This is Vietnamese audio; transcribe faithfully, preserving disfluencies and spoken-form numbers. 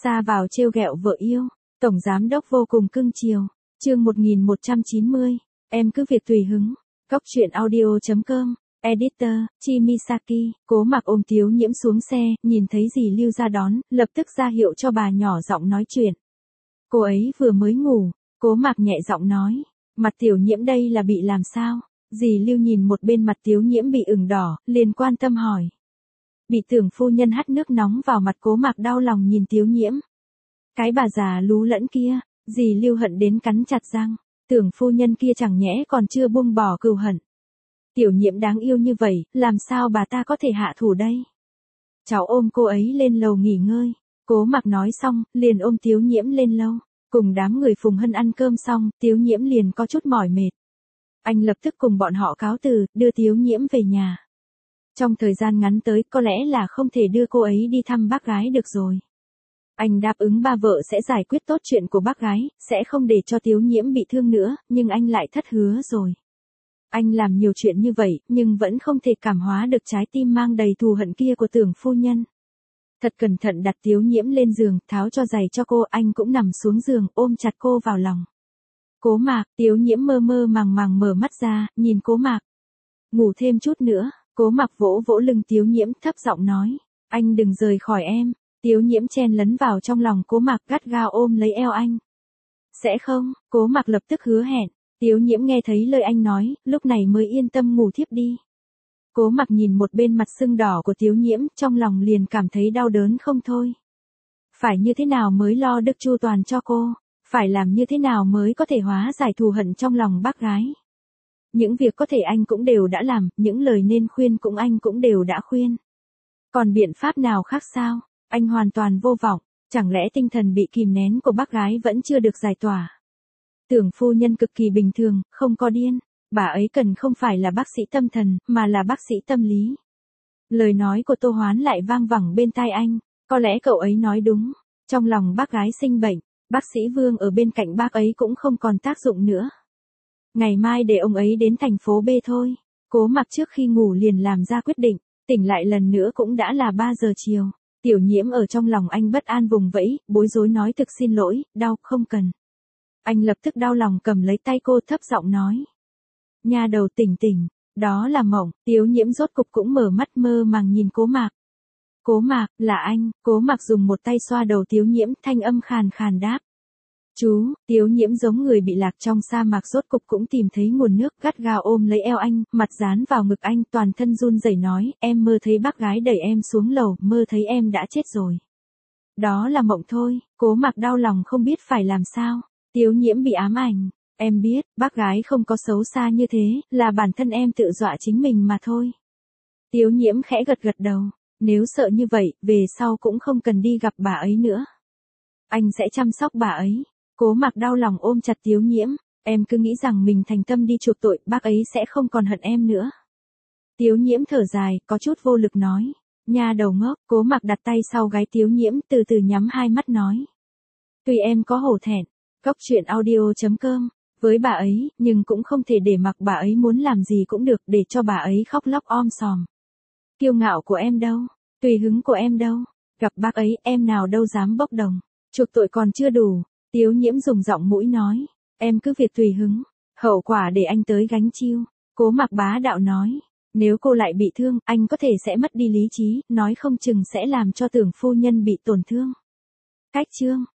Ra vào trêu ghẹo vợ yêu, tổng giám đốc vô cùng cưng chiều. Chương một nghìn một trăm chín mươi, em cứ việc tùy hứng. Cóc truyện audio chấm com, Editor, Chimisaki. Cố Mặc ôm Tiếu Nhiễm xuống xe, nhìn thấy dì Lưu ra đón, lập tức ra hiệu cho bà nhỏ giọng nói chuyện. Cô ấy vừa mới ngủ, Cố Mặc nhẹ giọng nói, mặt Tiểu Nhiễm đây là bị làm sao? Dì Lưu nhìn một bên mặt Tiếu Nhiễm bị ửng đỏ, liền quan tâm hỏi. Bị tưởng phu nhân hắt nước nóng vào mặt. Cố Mặc đau lòng nhìn Tiếu Nhiễm. Cái bà già lú lẫn kia, dì Lưu hận đến cắn chặt răng, tưởng phu nhân kia chẳng nhẽ còn chưa buông bỏ cừu hận. Tiểu Nhiễm đáng yêu như vậy, làm sao bà ta có thể hạ thủ đây? Cháu ôm cô ấy lên lầu nghỉ ngơi. Cố Mặc nói xong, liền ôm Tiếu Nhiễm lên lâu. Cùng đám người Phùng Hân ăn cơm xong, Tiếu Nhiễm liền có chút mỏi mệt. Anh lập tức cùng bọn họ cáo từ, đưa Tiếu Nhiễm về nhà. Trong thời gian ngắn tới, có lẽ là không thể đưa cô ấy đi thăm bác gái được rồi. Anh đáp ứng ba vợ sẽ giải quyết tốt chuyện của bác gái, sẽ không để cho Tiếu Nhiễm bị thương nữa, nhưng anh lại thất hứa rồi. Anh làm nhiều chuyện như vậy, nhưng vẫn không thể cảm hóa được trái tim mang đầy thù hận kia của tưởng phu nhân. Thật cẩn thận đặt Tiếu Nhiễm lên giường, tháo cho giày cho cô, anh cũng nằm xuống giường, ôm chặt cô vào lòng. Cố Mạc, Tiếu Nhiễm mơ mơ màng màng mở mắt ra, nhìn Cố Mạc. Ngủ thêm chút nữa. Cố Mặc vỗ vỗ lưng Tiếu Nhiễm, thấp giọng nói, anh đừng rời khỏi em. Tiếu Nhiễm chen lấn vào trong lòng Cố Mặc, gắt gao ôm lấy eo anh. Sẽ không, Cố Mặc lập tức hứa hẹn. Tiếu Nhiễm nghe thấy lời anh nói, lúc này mới yên tâm ngủ thiếp đi. Cố Mặc nhìn một bên mặt sưng đỏ của Tiếu Nhiễm, trong lòng liền cảm thấy đau đớn không thôi. Phải như thế nào mới lo được chu toàn cho cô? Phải làm như thế nào mới có thể hóa giải thù hận trong lòng bác gái? Những việc có thể anh cũng đều đã làm, những lời nên khuyên cũng anh cũng đều đã khuyên. Còn biện pháp nào khác sao? Anh hoàn toàn vô vọng, chẳng lẽ tinh thần bị kìm nén của bác gái vẫn chưa được giải tỏa? Tưởng phu nhân cực kỳ bình thường, không có điên, bà ấy cần không phải là bác sĩ tâm thần, mà là bác sĩ tâm lý. Lời nói của Tô Hoán lại vang vẳng bên tai anh, có lẽ cậu ấy nói đúng, trong lòng bác gái sinh bệnh, bác sĩ Vương ở bên cạnh bác ấy cũng không còn tác dụng nữa. Ngày mai để ông ấy đến thành phố B thôi. Cố Mặc trước khi ngủ liền làm ra quyết định, tỉnh lại lần nữa cũng đã là ba giờ chiều. Tiểu Nhiễm ở trong lòng anh bất an vùng vẫy, bối rối nói thực xin lỗi, đau, không cần. Anh lập tức đau lòng cầm lấy tay cô, thấp giọng nói. Nha đầu tỉnh tỉnh, đó là mộng. Tiếu Nhiễm rốt cục cũng mở mắt mơ màng nhìn Cố Mặc. Cố Mặc, là anh. Cố Mặc dùng một tay xoa đầu Tiếu Nhiễm, thanh âm khàn khàn đáp. Chú, Tiếu Nhiễm giống người bị lạc trong sa mạc, rốt cục cũng tìm thấy nguồn nước, gắt gao ôm lấy eo anh, mặt dán vào ngực anh, toàn thân run rẩy nói, em mơ thấy bác gái đẩy em xuống lầu, mơ thấy em đã chết rồi. Đó là mộng thôi. Cố Mặc đau lòng không biết phải làm sao. Tiếu Nhiễm bị ám ảnh. Em biết, bác gái không có xấu xa như thế, là bản thân em tự dọa chính mình mà thôi. Tiếu Nhiễm khẽ gật gật đầu. Nếu sợ như vậy, về sau cũng không cần đi gặp bà ấy nữa. Anh sẽ chăm sóc bà ấy. Cố Mặc đau lòng ôm chặt Tiếu Nhiễm, em cứ nghĩ rằng mình thành tâm đi chuộc tội, bác ấy sẽ không còn hận em nữa. Tiếu Nhiễm thở dài, có chút vô lực nói, nha đầu ngốc. Cố Mặc đặt tay sau gáy Tiếu Nhiễm, từ từ nhắm hai mắt nói. Tuy em có hổ thẹn, cóc truyện audio chấm com, với bà ấy, nhưng cũng không thể để mặc bà ấy muốn làm gì cũng được, để cho bà ấy khóc lóc om sòm. Kiêu ngạo của em đâu, tùy hứng của em đâu, gặp bác ấy em nào đâu dám bốc đồng, chuộc tội còn chưa đủ. Tiếu Nhiễm dùng giọng mũi nói, em cứ việc tùy hứng, hậu quả để anh tới gánh chiêu. Cố Mặc bá đạo nói, nếu cô lại bị thương, anh có thể sẽ mất đi lý trí, nói không chừng sẽ làm cho tưởng phu nhân bị tổn thương. Cách chương